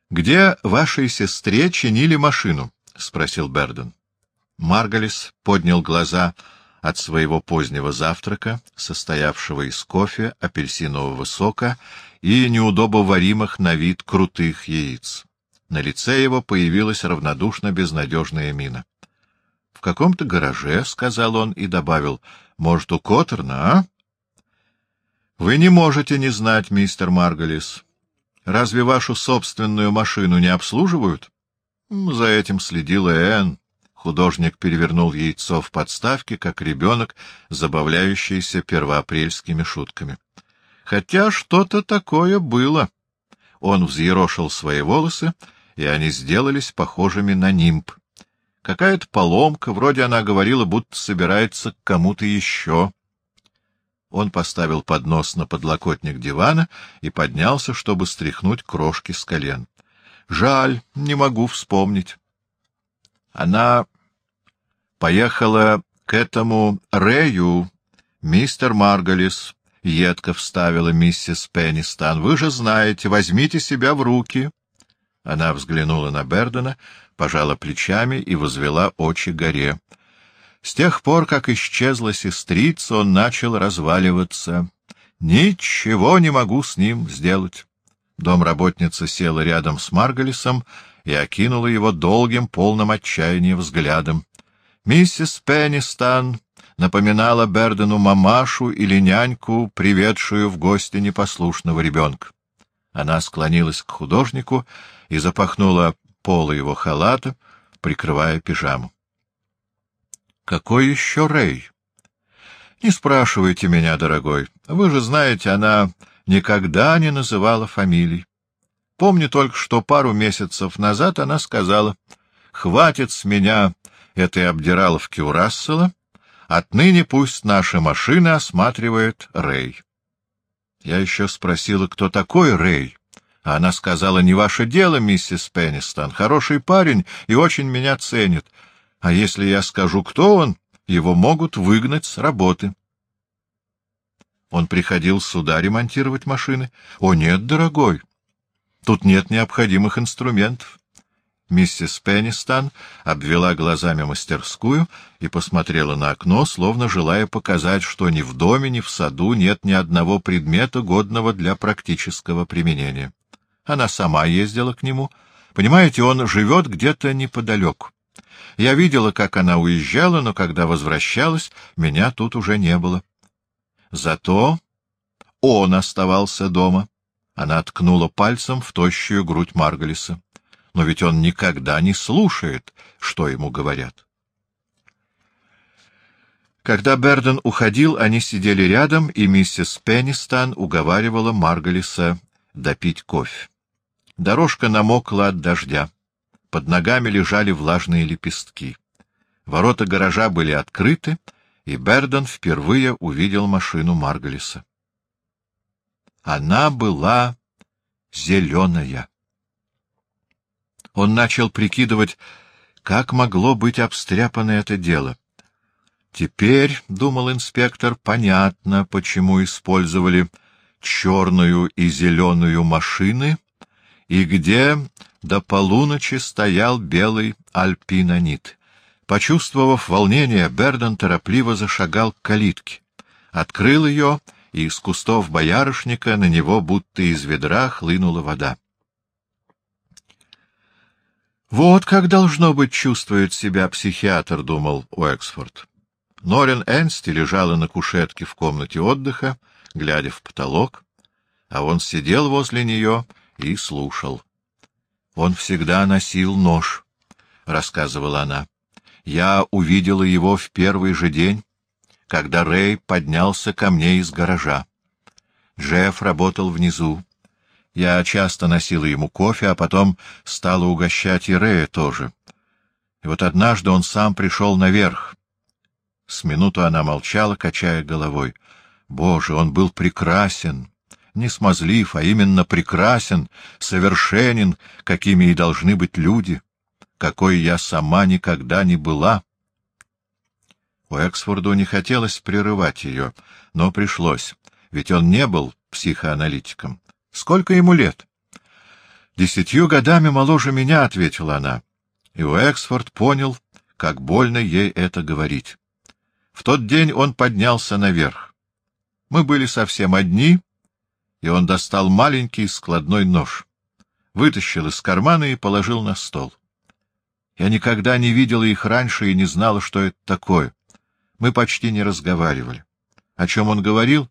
— Где вашей сестре чинили машину? — спросил Берден. Марголис поднял глаза от своего позднего завтрака, состоявшего из кофе, апельсинового сока и неудобоваримых на вид крутых яиц. На лице его появилась равнодушно-безнадежная мина. — В каком-то гараже, — сказал он и добавил, — может, у Коттерна, а? — Вы не можете не знать, мистер Марголис. Разве вашу собственную машину не обслуживают? За этим следила Энн. Художник перевернул яйцо в подставке, как ребенок, забавляющийся первоапрельскими шутками. Хотя что-то такое было. Он взъерошил свои волосы, и они сделались похожими на нимб. Какая-то поломка, вроде она говорила, будто собирается к кому-то еще. Он поставил поднос на подлокотник дивана и поднялся, чтобы стряхнуть крошки с колен. — Жаль, не могу вспомнить. Она поехала к этому Рэю, мистер Марголис, — едко вставила миссис Пеннистон. — Вы же знаете, возьмите себя в руки. Она взглянула на Бердена, пожала плечами и возвела очи горе. С тех пор, как исчезла сестрица, он начал разваливаться. Ничего не могу с ним сделать. Домработница села рядом с Марголисом и окинула его долгим, полным отчаяния взглядом. Миссис Пеннистон напоминала Бердену мамашу или няньку, приведшую в гости непослушного ребенка. Она склонилась к художнику и запахнула полы его халата, прикрывая пижаму. — Какой еще Рэй? — Не спрашивайте меня, дорогой. Вы же знаете, она никогда не называла фамилий. Помню только, что пару месяцев назад она сказала: «Хватит с меня этой обдираловки у Рассела, отныне пусть наши машины осматривает Рэй». Я еще спросила, кто такой Рэй, а она сказала: «Не ваше дело, миссис Пеннистон, хороший парень и очень меня ценит. А если я скажу, кто он, его могут выгнать с работы». Он приходил сюда ремонтировать машины? О, нет, дорогой, тут нет необходимых инструментов. Миссис Пеннистон обвела глазами мастерскую и посмотрела на окно, словно желая показать, что ни в доме, ни в саду нет ни одного предмета, годного для практического применения. Она сама ездила к нему. Понимаете, он живет где-то неподалеку. Я видела, как она уезжала, но когда возвращалась, меня тут уже не было. Зато он оставался дома. Она ткнула пальцем в тощую грудь Марголиса. Но ведь он никогда не слушает, что ему говорят. Когда Берден уходил, они сидели рядом, и миссис Пеннистон уговаривала Марголиса допить кофе. Дорожка намокла от дождя. Под ногами лежали влажные лепестки. Ворота гаража были открыты, и Берден впервые увидел машину Марголиса. Она была зеленая. Он начал прикидывать, как могло быть обстряпано это дело. Теперь, — думал инспектор, — понятно, почему использовали черную и зеленую машины, и где до полуночи стоял белый альпинонит. Почувствовав волнение, Берден торопливо зашагал к калитке, открыл ее, и из кустов боярышника на него будто из ведра хлынула вода. «Вот как, должно быть, чувствует себя психиатр», — думал Уэксфорд. Норин Энсти лежала на кушетке в комнате отдыха, глядя в потолок, а он сидел возле нее и слушал. «Он всегда носил нож», — рассказывала она. «Я увидела его в первый же день, когда Рэй поднялся ко мне из гаража. Джефф работал внизу. Я часто носила ему кофе, а потом стала угощать и Рэя тоже. И вот однажды он сам пришел наверх». С минуту она молчала, качая головой. «Боже, он был прекрасен! Не смазлив, а именно прекрасен, совершенен, какими и должны быть люди, какой я сама никогда не была». Уэксфорду не хотелось прерывать ее, но пришлось, ведь он не был психоаналитиком. Сколько ему лет? 10 годами моложе меня, — ответила она, и Уэксфорд понял, как больно ей это говорить. В тот день он поднялся наверх. Мы были совсем одни, и он достал маленький складной нож, вытащил из кармана и положил на стол. Я никогда не видела их раньше и не знала, что это такое. Мы почти не разговаривали. О чем он говорил?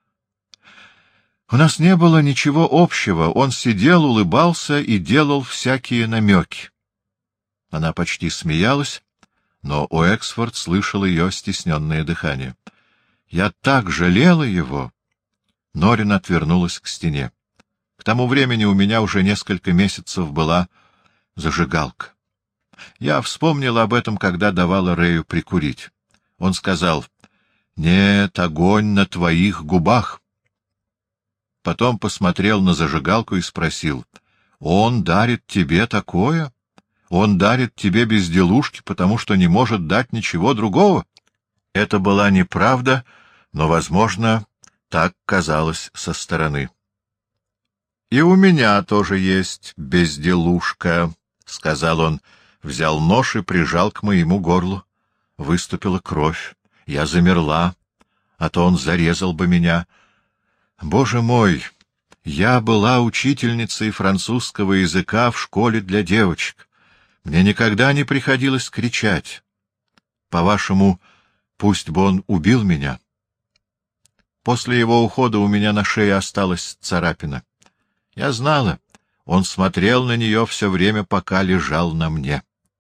У нас не было ничего общего. Он сидел, улыбался и делал всякие намеки. Она почти смеялась, но Уэксфорд слышал ее стесненное дыхание. Я так жалела его. Норин отвернулась к стене. К тому времени у меня уже несколько месяцев была зажигалка. Я вспомнила об этом, когда давала Рэю прикурить. Он сказал: «Нет, огонь на твоих губах». Потом посмотрел на зажигалку и спросил: «Он дарит тебе такое? Он дарит тебе безделушки, потому что не может дать ничего другого?» Это была неправда, но, возможно, так казалось со стороны. «И у меня тоже есть безделушка», — сказал он, взял нож и прижал к моему горлу. Выступила кровь. Я замерла, а то он зарезал бы меня. Боже мой! Я была учительницей французского языка в школе для девочек. Мне никогда не приходилось кричать. По-вашему, пусть бы он убил меня? После его ухода у меня на шее осталась царапина. Я знала, он смотрел на нее все время, пока лежал на мне.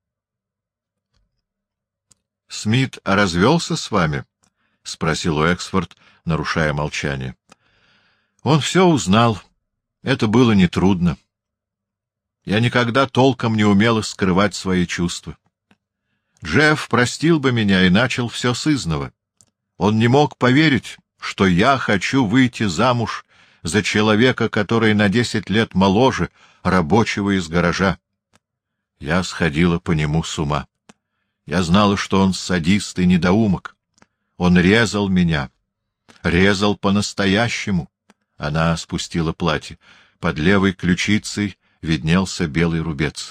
— Смит развелся с вами? — спросил Уэксфорд, нарушая молчание. Он все узнал. Это было нетрудно. Я никогда толком не умела скрывать свои чувства. Джефф простил бы меня и начал все сызнова. Он не мог поверить, что я хочу выйти замуж за человека, который на 10 лет моложе рабочего из гаража. Я сходила по нему с ума. Я знала, что он садист и недоумок. Он резал меня. Резал по-настоящему. Она спустила платье. Под левой ключицей виднелся белый рубец.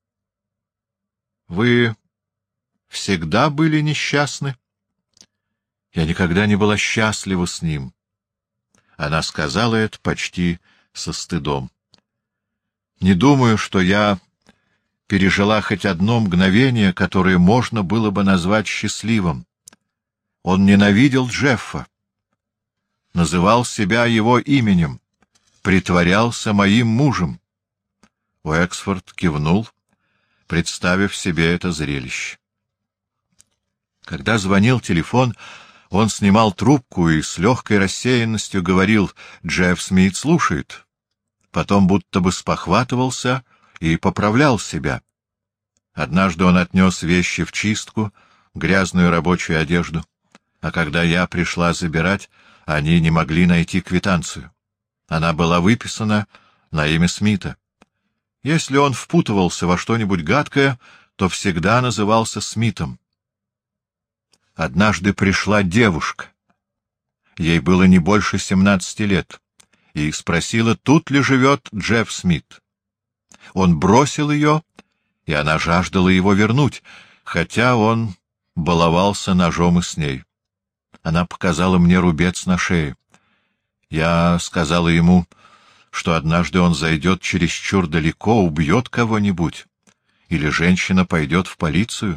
— Вы всегда были несчастны? — Я никогда не была счастлива с ним. Она сказала это почти со стыдом. Не думаю, что я пережила хоть одно мгновение, которое можно было бы назвать счастливым. Он ненавидел Джеффа, называл себя его именем, притворялся моим мужем. Уэксфорд кивнул, представив себе это зрелище. Когда звонил телефон, он снимал трубку и с легкой рассеянностью говорил: «Джефф Смит слушает». Потом будто бы спохватывался и поправлял себя. Однажды он отнес вещи в чистку, грязную рабочую одежду, а когда я пришла забирать, они не могли найти квитанцию. Она была выписана на имя Смита. Если он впутывался во что-нибудь гадкое, то всегда назывался Смитом. Однажды пришла девушка. Ей было не больше 17 лет, и спросила, тут ли живет Джефф Смит. Он бросил ее, и она жаждала его вернуть, хотя он баловался ножом и с ней. Она показала мне рубец на шее. Я сказала ему, что однажды он зайдет чересчур далеко, убьет кого-нибудь, или женщина пойдет в полицию.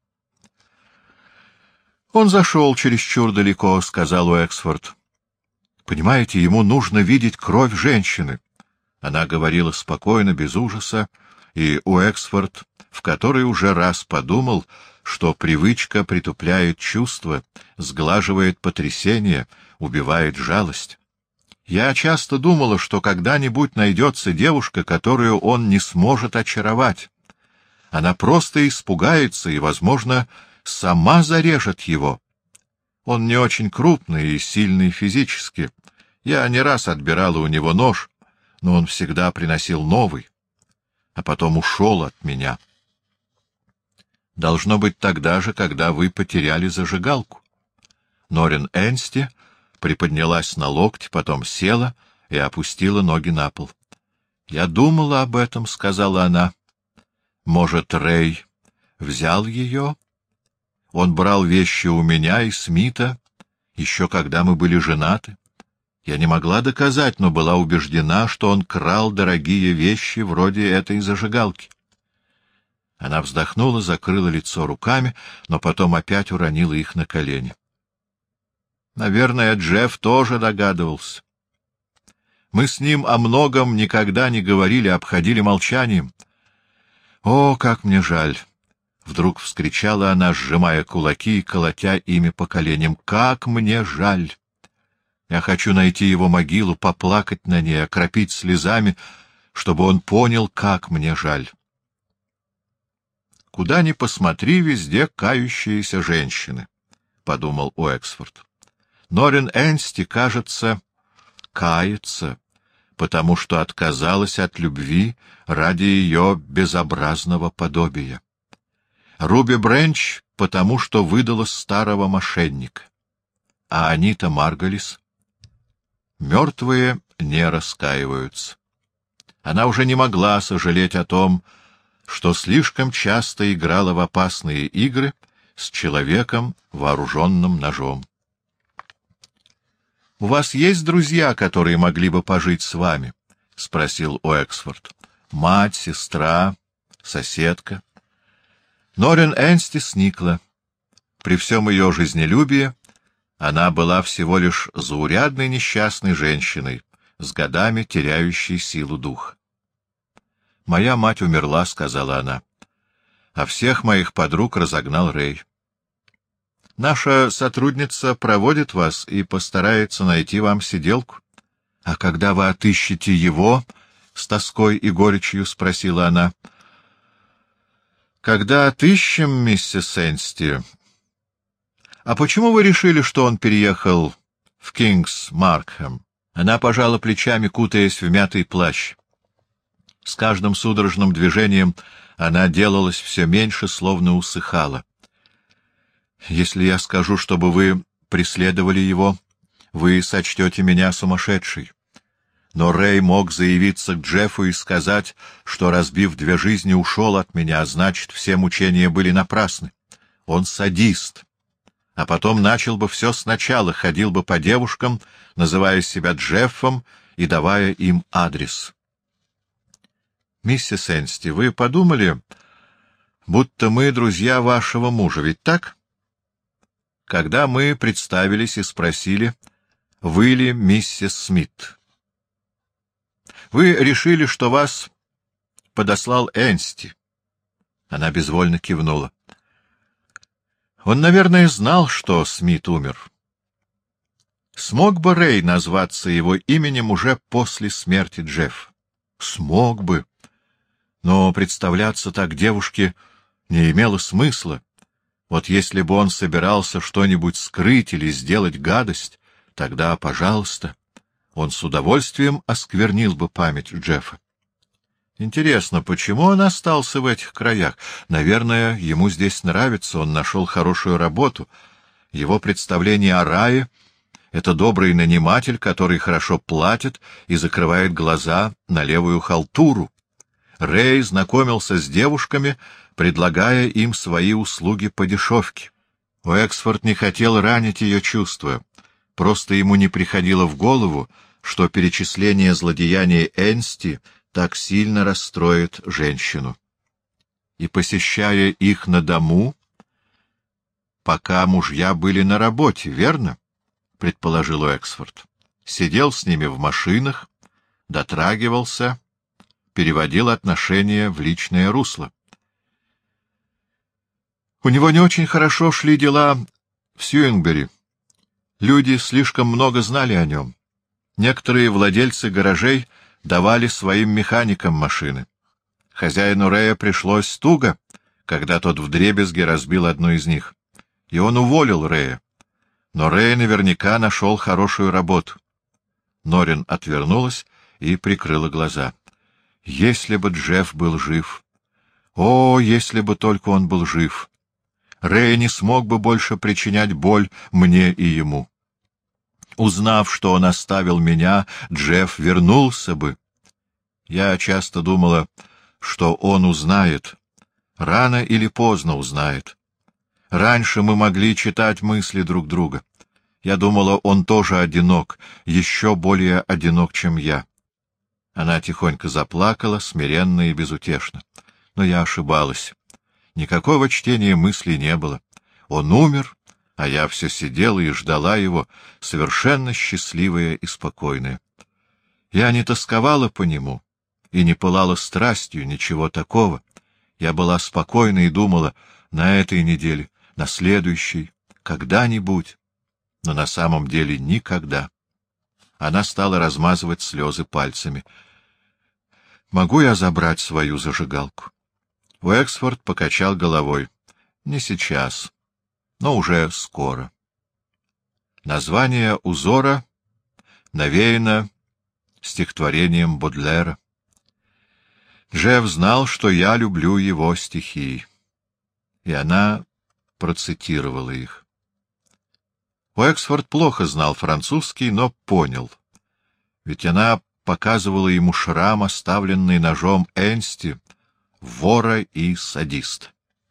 «Он зашел чересчур далеко», — сказал Уэксфорд. «Понимаете, ему нужно видеть кровь женщины». Она говорила спокойно, без ужаса, и Уэксфорд в который уже раз подумал, что привычка притупляет чувства, сглаживает потрясение, убивает жалость. Я часто думала, что когда-нибудь найдется девушка, которую он не сможет очаровать. Она просто испугается и, возможно, сама зарежет его. Он не очень крупный и сильный физически. Я не раз отбирала у него нож, но он всегда приносил новый, а потом ушел от меня. Должно быть тогда же, когда вы потеряли зажигалку. Норин Энсти приподнялась на локте, потом села и опустила ноги на пол. «Я думала об этом», — сказала она. «Может, Рэй взял ее? Он брал вещи у меня и Смита, еще когда мы были женаты. Я не могла доказать, но была убеждена, что он крал дорогие вещи вроде этой зажигалки». Она вздохнула, закрыла лицо руками, но потом опять уронила их на колени. Наверное, Джефф тоже догадывался. Мы с ним о многом никогда не говорили, обходили молчанием. «О, как мне жаль!» — вдруг вскричала она, сжимая кулаки и колотя ими по коленям. «Как мне жаль! Я хочу найти его могилу, поплакать на ней, окропить слезами, чтобы он понял, как мне жаль». «Куда ни посмотри, везде кающиеся женщины», — подумал Уэксфорд. «Норин Энсти, кажется, кается, потому что отказалась от любви ради ее безобразного подобия. Руби Бренч, потому что выдала старого мошенника. А Анита Марголис? Мертвые не раскаиваются. Она уже не могла сожалеть о том, что слишком часто играла в опасные игры с человеком, вооруженным ножом. — У вас есть друзья, которые могли бы пожить с вами? — спросил Уэксфорд. — Мать, сестра, соседка. Норин Энсти сникла. При всем ее жизнелюбии она была всего лишь заурядной несчастной женщиной, с годами теряющей силу духа. — Моя мать умерла, — сказала она, — а всех моих подруг разогнал Рэй. Наша сотрудница проводит вас и постарается найти вам сиделку. — А когда вы отыщете его? — с тоской и горечью спросила она. — Когда отыщем, миссис Энсти. — А почему вы решили, что он переехал в Кингс-Маркхэм? Она пожала плечами, кутаясь в мятый плащ. С каждым судорожным движением она делалась все меньше, словно усыхала. — Если я скажу, чтобы вы преследовали его, вы сочтете меня сумасшедшей. Но Рэй мог заявиться к Джеффу и сказать, что, разбив 2 жизни, ушел от меня, а значит, все мучения были напрасны. Он садист. А потом начал бы все сначала, ходил бы по девушкам, называя себя Джеффом и давая им адрес. Миссис Энсти, вы подумали, будто мы друзья вашего мужа, ведь так? Когда мы представились и спросили, вы ли миссис Смит? Вы решили, что вас подослал Энсти. Она безвольно кивнула. Он, наверное, знал, что Смит умер. Смог бы Рэй назваться его именем уже после смерти Джеффа? Смог бы. Но представляться так девушке не имело смысла. Вот если бы он собирался что-нибудь скрыть или сделать гадость, тогда, пожалуйста, он с удовольствием осквернил бы память Джеффа. Интересно, почему он остался в этих краях? Наверное, ему здесь нравится, он нашел хорошую работу. Его представление о рае — это добрый наниматель, который хорошо платит и закрывает глаза на левую халтуру. Рэй знакомился с девушками, предлагая им свои услуги по дешевке. Уэксфорд не хотел ранить ее чувства. Просто ему не приходило в голову, что перечисление злодеяний Энсти так сильно расстроит женщину. И, посещая их на дому, пока мужья были на работе, верно? — предположил Уэксфорд. Сидел с ними в машинах, дотрагивался, переводил отношения в личное русло. У него не очень хорошо шли дела в Сьюингбери. Люди слишком много знали о нем. Некоторые владельцы гаражей давали своим механикам машины. Хозяину Рэя пришлось туго, когда тот вдребезги разбил одну из них. И он уволил Рэя. Но Рэй наверняка нашел хорошую работу. Норин отвернулась и прикрыла глаза. Если бы Джефф был жив! О, если бы только он был жив! Рэй не смог бы больше причинять боль мне и ему. Узнав, что он оставил меня, Джефф вернулся бы. Я часто думала, что он узнает, рано или поздно узнает. Раньше мы могли читать мысли друг друга. Я думала, он тоже одинок, еще более одинок, чем я. Она тихонько заплакала, смиренно и безутешно. Но я ошибалась. Никакого чтения мыслей не было. Он умер, а я все сидела и ждала его, совершенно счастливая и спокойная. Я не тосковала по нему и не пылала страстью, ничего такого. Я была спокойна и думала, на этой неделе, на следующей, когда-нибудь, но на самом деле никогда. Она стала размазывать слезы пальцами. «Могу я забрать свою зажигалку?» Уэксфорд покачал головой. «Не сейчас, но уже скоро». Название узора навеяно стихотворением Бодлера. Джефф знал, что я люблю его стихи, и она процитировала их. Уэксфорд плохо знал французский, но понял, ведь она показывала ему шрам, оставленный ножом Энсти, вора и садиста.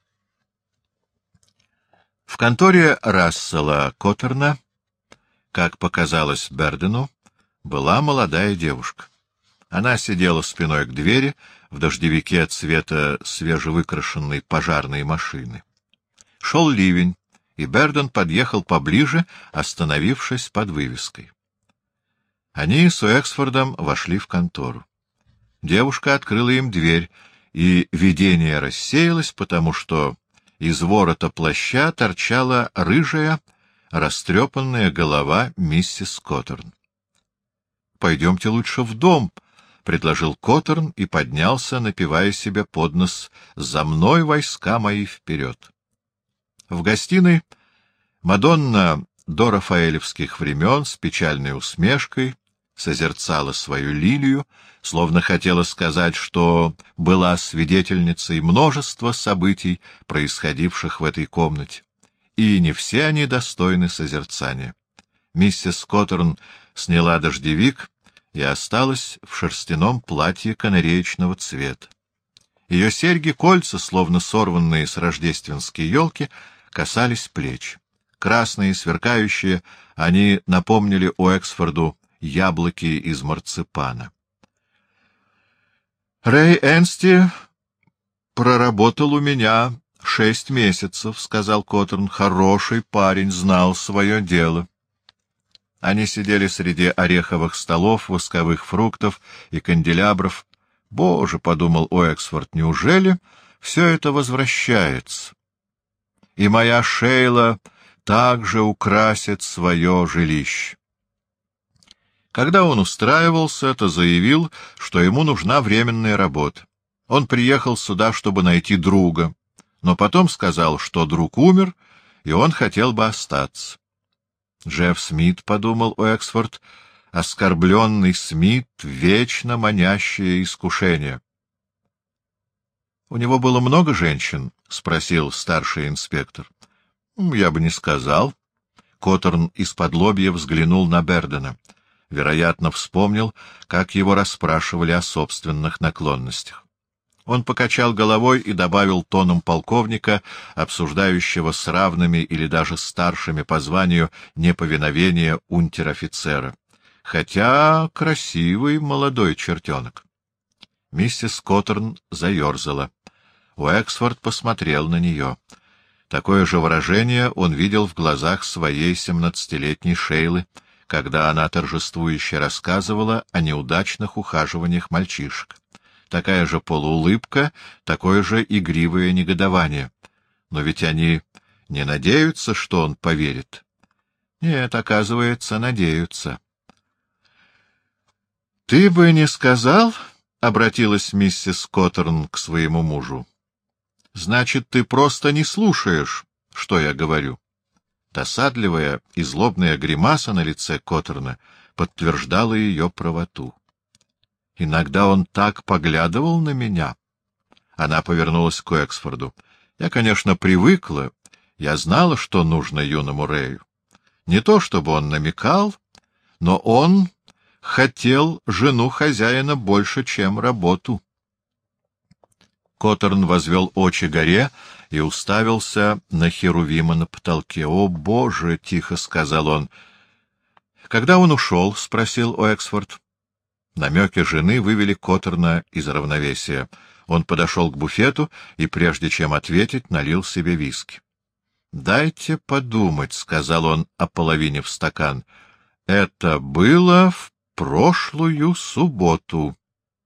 В конторе Рассела Коттерна, как показалось Бердену, была молодая девушка. Она сидела спиной к двери в дождевике цвета свежевыкрашенной пожарной машины. Шел ливень, и Берден подъехал поближе, остановившись под вывеской. Они с Уэксфордом вошли в контору. Девушка открыла им дверь, и видение рассеялось, потому что из ворота плаща торчала рыжая, растрепанная голова миссис Коттерн. — Пойдемте лучше в дом, — предложил Коттерн и поднялся, напевая себе под нос: «За мной войска мои вперед». В гостиной Мадонна до рафаэлевских времен с печальной усмешкой созерцала свою лилию, словно хотела сказать, что была свидетельницей множества событий, происходивших в этой комнате, и не все они достойны созерцания. Миссис Коттерн сняла дождевик и осталась в шерстяном платье канареечного цвета. Ее серьги-кольца, словно сорванные с рождественской елки, касались плеч. Красные, сверкающие, они напомнили Уэксфорду яблоки из марципана. «Рэй Энсти проработал у меня 6 месяцев», — сказал Коттерн. «Хороший парень, знал свое дело». Они сидели среди ореховых столов, восковых фруктов и канделябров. «Боже», — подумал Уэксфорд, — «неужели все это возвращается? И моя Шейла также украсит свое жилище». Когда он устраивался, то заявил, что ему нужна временная работа. Он приехал сюда, чтобы найти друга, но потом сказал, что друг умер, и он хотел бы остаться. Джефф Смит, — подумал Уэксфорд, — оскорбленный Смит, вечно манящее искушение. — У него было много женщин? — спросил старший инспектор. — Я бы не сказал. Коттерн исподлобья взглянул на Бердена. Вероятно, вспомнил, как его расспрашивали о собственных наклонностях. Он покачал головой и добавил тоном полковника, обсуждающего с равными или даже старшими по званию неповиновение унтер-офицера. Хотя красивый молодой чертенок. Миссис Коттерн заерзала. Уэксфорд посмотрел на нее. Такое же выражение он видел в глазах своей 17-летней Шейлы, когда она торжествующе рассказывала о неудачных ухаживаниях мальчишек. Такая же полуулыбка, такое же игривое негодование. Но ведь они не надеются, что он поверит. Нет, оказывается, надеются. — Ты бы не сказал, — обратилась миссис Коттерн к своему мужу, — значит, ты просто не слушаешь, что я говорю. Досадливая и злобная гримаса на лице Коттерна подтверждала ее правоту. Иногда он так поглядывал на меня. Она повернулась к Уэксфорду. Я, конечно, привыкла, я знала, что нужно юному Рэю. Не то чтобы он намекал, но он хотел жену хозяина больше, чем работу. Коттерн возвел очи горе и уставился на херувима на потолке. — О, Боже! — тихо сказал он. — Когда он ушел? — спросил Уэксфорд. Намеки жены вывели Коттерна из равновесия. Он подошел к буфету и, прежде чем ответить, налил себе виски. — Дайте подумать, — сказал он, ополовинив стакан. — Это было в прошлую субботу.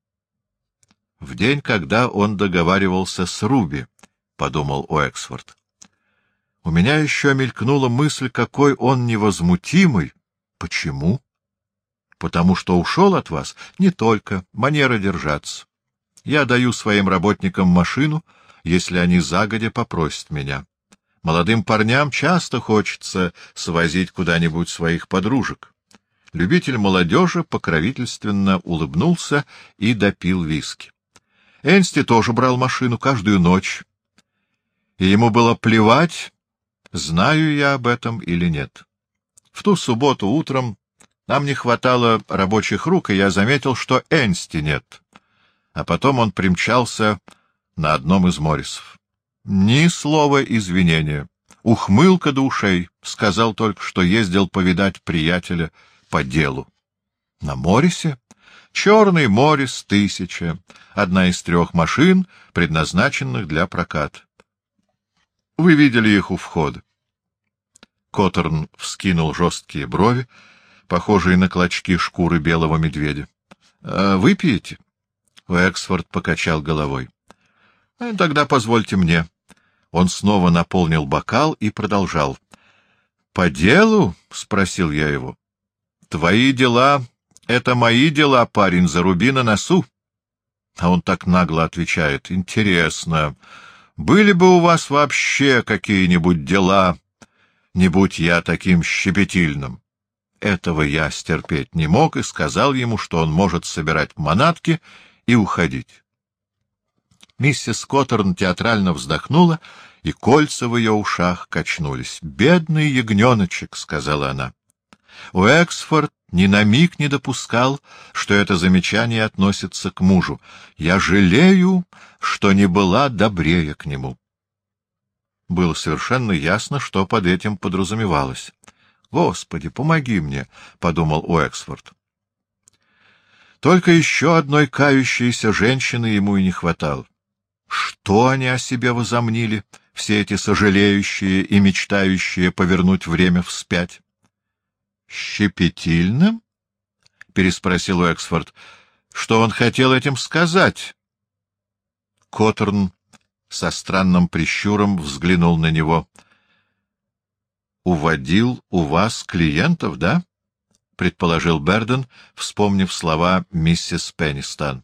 — В день, когда он договаривался с Руби, — подумал Уэксфорд. У меня еще мелькнула мысль, какой он невозмутимый. Почему? Потому что ушел от вас? Не только. Манера держаться. Я даю своим работникам машину, если они загодя попросят меня. Молодым парням часто хочется свозить куда-нибудь своих подружек. Любитель молодежи покровительственно улыбнулся и допил виски. Энсти тоже брал машину каждую ночь, и ему было плевать, знаю я об этом или нет. В ту субботу утром нам не хватало рабочих рук, и я заметил, что Энсти нет. А потом он примчался на одном из Моррисов. Ни слова извинения. Ухмылка до ушей. Сказал только, что ездил повидать приятеля по делу. На Моррисе? Черный Моррис 1000. Одна из 3 машин, предназначенных для проката. Вы видели их у входа. Коттерн вскинул жесткие брови, похожие на клочки шкуры белого медведя. — Выпьете? Уэксфорд покачал головой. — Тогда позвольте мне. Он снова наполнил бокал и продолжал. — По делу? — спросил я его. — Твои дела — это мои дела, парень, заруби на носу. А он так нагло отвечает. — Интересно, были бы у вас вообще какие-нибудь дела, не будь я таким щепетильным? Этого я стерпеть не мог и сказал ему, что он может собирать манатки и уходить. Миссис Коттерн театрально вздохнула, и кольца в ее ушах качнулись. — Бедный ягненочек, — сказала она. Уэксфорд ни на миг не допускал, что это замечание относится к мужу. Я жалею, что не была добрее к нему. Было совершенно ясно, что под этим подразумевалось. — Господи, помоги мне, — подумал Уэксфорд. Только еще одной кающейся женщины ему и не хватало. Что они о себе возомнили, все эти сожалеющие и мечтающие повернуть время вспять? — Щепетильным? — переспросил Уэксфорд. — Что он хотел этим сказать? Коттерн со странным прищуром взглянул на него. — Уводил у вас клиентов, да? — предположил Берден, вспомнив слова миссис Пеннистон.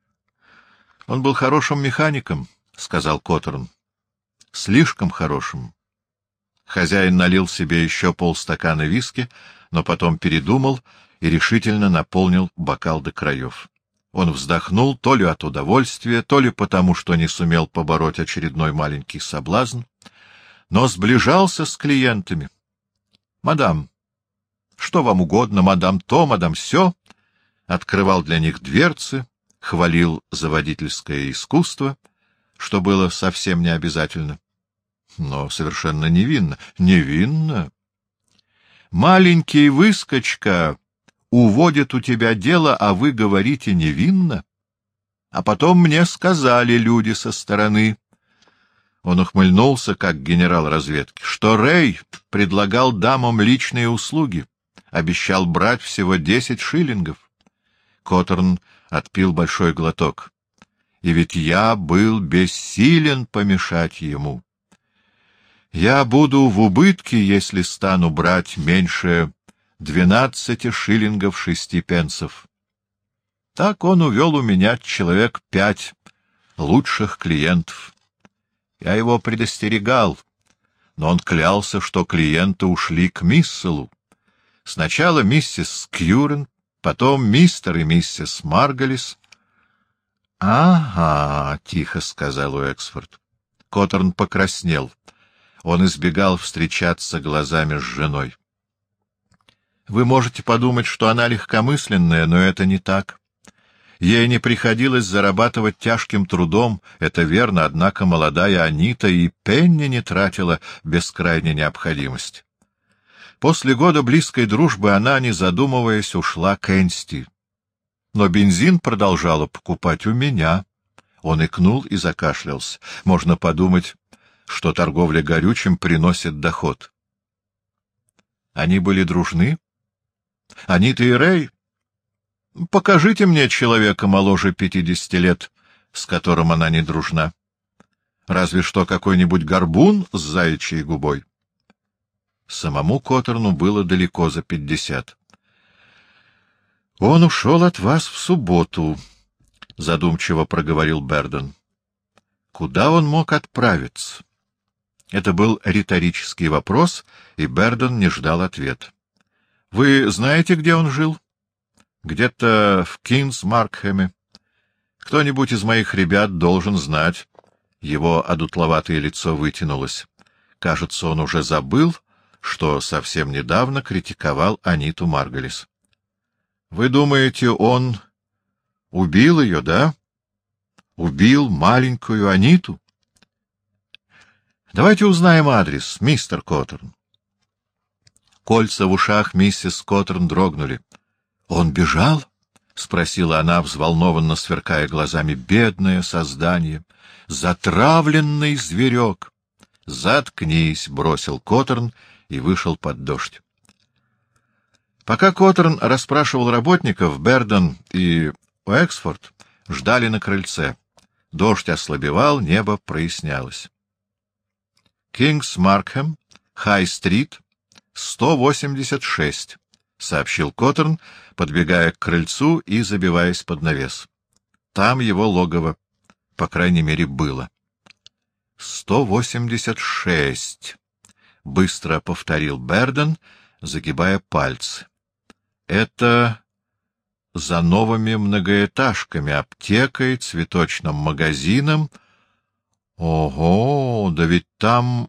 — Он был хорошим механиком, — сказал Коттерн. — Слишком хорошим. Хозяин налил себе еще полстакана виски, но потом передумал и решительно наполнил бокал до краев. Он вздохнул то ли от удовольствия, то ли потому, что не сумел побороть очередной маленький соблазн, но сближался с клиентами. — Мадам, что вам угодно, мадам то, мадам сё, открывал для них дверцы, хвалил за водительское искусство, что было совсем не обязательно, но совершенно невинно. Невинно. Маленький выскочка уводит у тебя дело, а вы говорите невинно. А потом мне сказали люди со стороны, он ухмыльнулся, как генерал разведки, что Рэй предлагал дамам личные услуги, обещал брать всего 10 шиллингов. Коттерн отпил большой глоток. И ведь я был бессилен помешать ему. Я буду в убытке, если стану брать меньше 12 шиллингов 6 пенсов. Так он увел у меня человек 5 лучших клиентов. Я его предостерегал, но он клялся, что клиенты ушли к Мисселу. Сначала миссис Скьюрен, потом мистер и миссис Марголис. — Ага, — тихо сказал Уэксфорд. Коттерн покраснел. Он избегал встречаться глазами с женой. — Вы можете подумать, что она легкомысленная, но это не так. Ей не приходилось зарабатывать тяжким трудом, это верно, однако молодая Анита и пенни не тратила без крайней необходимости. После года близкой дружбы она, не задумываясь, ушла к Энсти. Но бензин продолжала покупать у меня. Он икнул и закашлялся. Можно подумать, что торговля горючим приносит доход. Они были дружны? Анита и Рэй? Покажите мне человека моложе 50 лет, с которым она не дружна. Разве что какой-нибудь горбун с заячьей губой. Самому Коттерну было далеко за 50. — Он ушел от вас в субботу, — задумчиво проговорил Берден. — Куда он мог отправиться? Это был риторический вопрос, и Берден не ждал ответа. — Вы знаете, где он жил? — Где-то в Кингс-Маркхэме. Кто-нибудь из моих ребят должен знать. Его одутловатое лицо вытянулось. Кажется, он уже забыл, что совсем недавно критиковал Аниту Марголис. — Вы думаете, он убил ее, да? Убил маленькую Аниту? — Давайте узнаем адрес, мистер Коттерн. Кольца в ушах миссис Коттерн дрогнули. — Он бежал? — спросила она, взволнованно сверкая глазами. — Бедное создание! Затравленный зверек! — Заткнись! — бросил Коттерн и вышел под дождь. Пока Коттерн расспрашивал работников, Берден и Уэксфорд ждали на крыльце. Дождь ослабевал, небо прояснялось. «Кингс-Маркхэм, Хай-стрит, 186», — сообщил Коттерн, подбегая к крыльцу и забиваясь под навес. Там его логово, по крайней мере, было. 186, — быстро повторил Берден, загибая пальцы. Это за новыми многоэтажками, аптекой, цветочным магазином. Ого, да ведь там...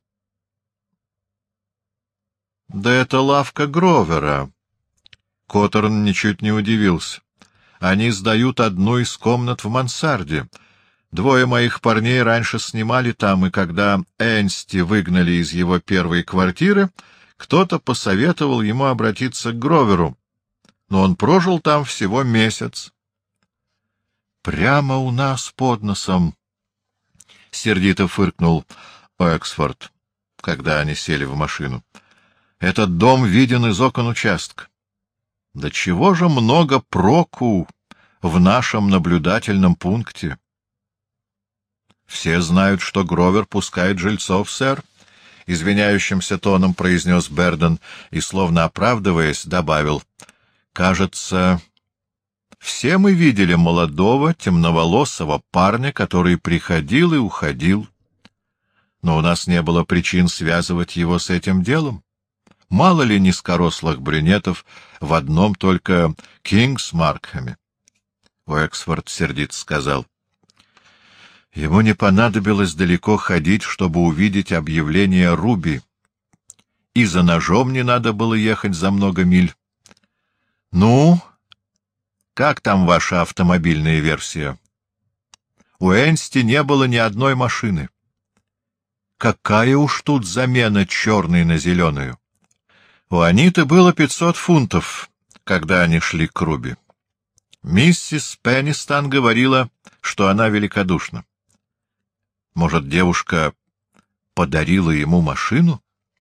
Да это лавка Гровера. Коттерн ничуть не удивился. Они сдают одну из комнат в мансарде. Двое моих парней раньше снимали там, и когда Энсти выгнали из его первой квартиры, кто-то посоветовал ему обратиться к Гроверу. Но он прожил там всего месяц. Прямо у нас под носом, — сердито фыркнул Оксфорд, когда они сели в машину. Этот дом виден из окон участка. Да чего же много проку в нашем наблюдательном пункте? Все знают, что Гровер пускает жильцов, сэр, — извиняющимся тоном произнес Берден и, словно оправдываясь, добавил: — Кажется, все мы видели молодого, темноволосого парня, который приходил и уходил. Но у нас не было причин связывать его с этим делом. Мало ли низкорослых брюнетов в одном только Кингс-Маркхэме. Уэксфорд сердито сказал: — Ему не понадобилось далеко ходить, чтобы увидеть объявление Руби. И за ножом не надо было ехать за много миль. — Ну, как там ваша автомобильная версия? У Энсти не было ни одной машины. Какая уж тут замена черной на зеленую? У Аниты было 500 фунтов, когда они шли к Руби. Миссис Пеннистон говорила, что она великодушна. Может, девушка подарила ему машину?